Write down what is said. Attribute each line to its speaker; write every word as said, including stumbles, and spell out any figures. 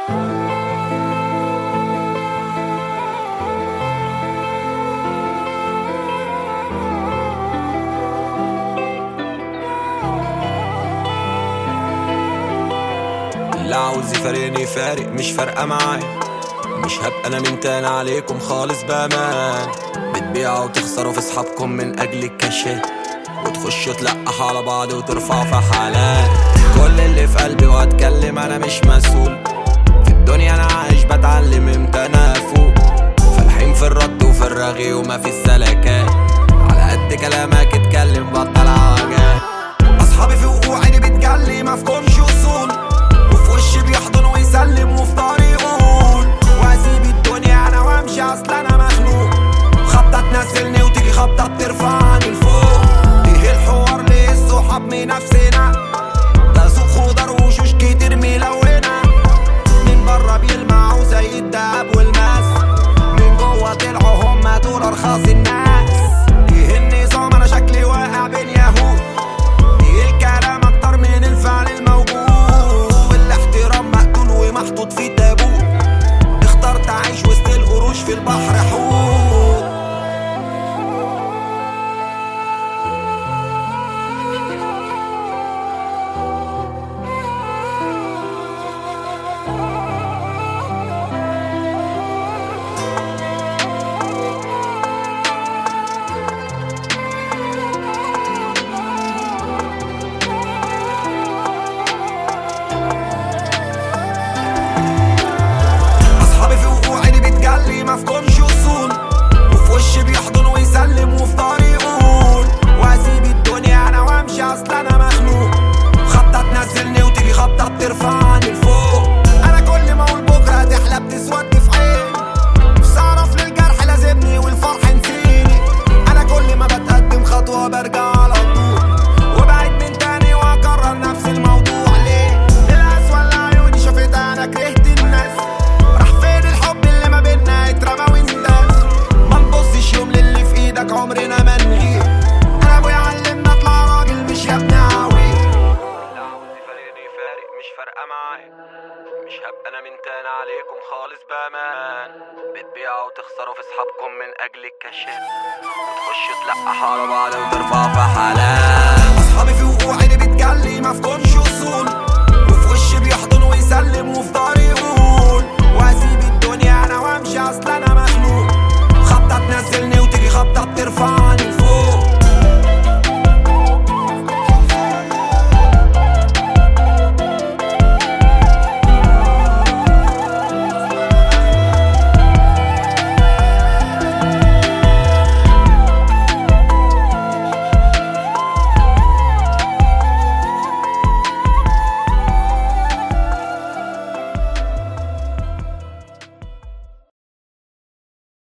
Speaker 1: اللي عاوز يفارقني فارق مش فارقة معايا، مش هبقى انا من تاني عليكم خالص بامان. بتبيعوا وتخسروا في اصحابكم من اجل الكاشات، وتخشوا تلقحوا على بعض وترفعوا في حالات. كل اللي في قلبي واتكلم انا مش مسؤول، في الدنيا انا عايش بتعلم امتى انا افوق. فالحين في الرد وفي الرغي وما في السلكات، على قد كلامك اتكلم بطل عواجات. اصحابي في وقوعي بتجلي مفكمش اصول، وفي وشي بيحضن ويسلم وفي طريق يقول. واسيب الدنيا انا وامشي اصل انا مخنوق، خبطة تنزلني وتيجي خبطة ترفعني لفوق. ايه الحوار ليه الصحاب من نفسنا، ده سوق خضار وشوش كتير ملونة. من برا بيلمعوا زي الدهب والماس، من جوا طلعوا هما دول ارخاص الناس. ايه النظام انا شكلي واقع بين يهود، ايه الكلام اكتر من الفعل الموجود. الاحترام مقتول ومحطوط في تابوت، اخترت اعيش وسط القروش في البحر حوت. مفكمش اصول، وفي وشي بيحضن ويسلم وفي طريق يقول. واسيب الدنيا انا وامشي اصل انا مخنوق، خبطة تنزلني وتيجي خبطة ترفعني لفوق. انا كل ما اقول بكره تحلى بتسود في عيني، نفسي اعرف للجرح لازمني والفرح نسيني. انا كل ما بتقدم خطوه برجع على طول، وبعد من تاني واكرر نفس الموضوع. ليه الاسوأ اللي عيوني شافتها انا كرهت الناس، راح فين الحب اللي ما بينا اترمى ونداس. ما نبصش يوم للي في ايدك عمرنا ما نغير، انا ابويا علمنا اطلع راجل مش يا ابن عويل. اللي عاوز يفارقني فارق مش فارقة معايا، مش هبقى انا من تاني عليكم خالص بامان. بتبيعوا وتخسروا في اصحابكم من اجل الكاشات، وتخشوا تلقحوا على بعض وترفعوا في حالات. اصحابي في وقوعي بتجلي مفكمش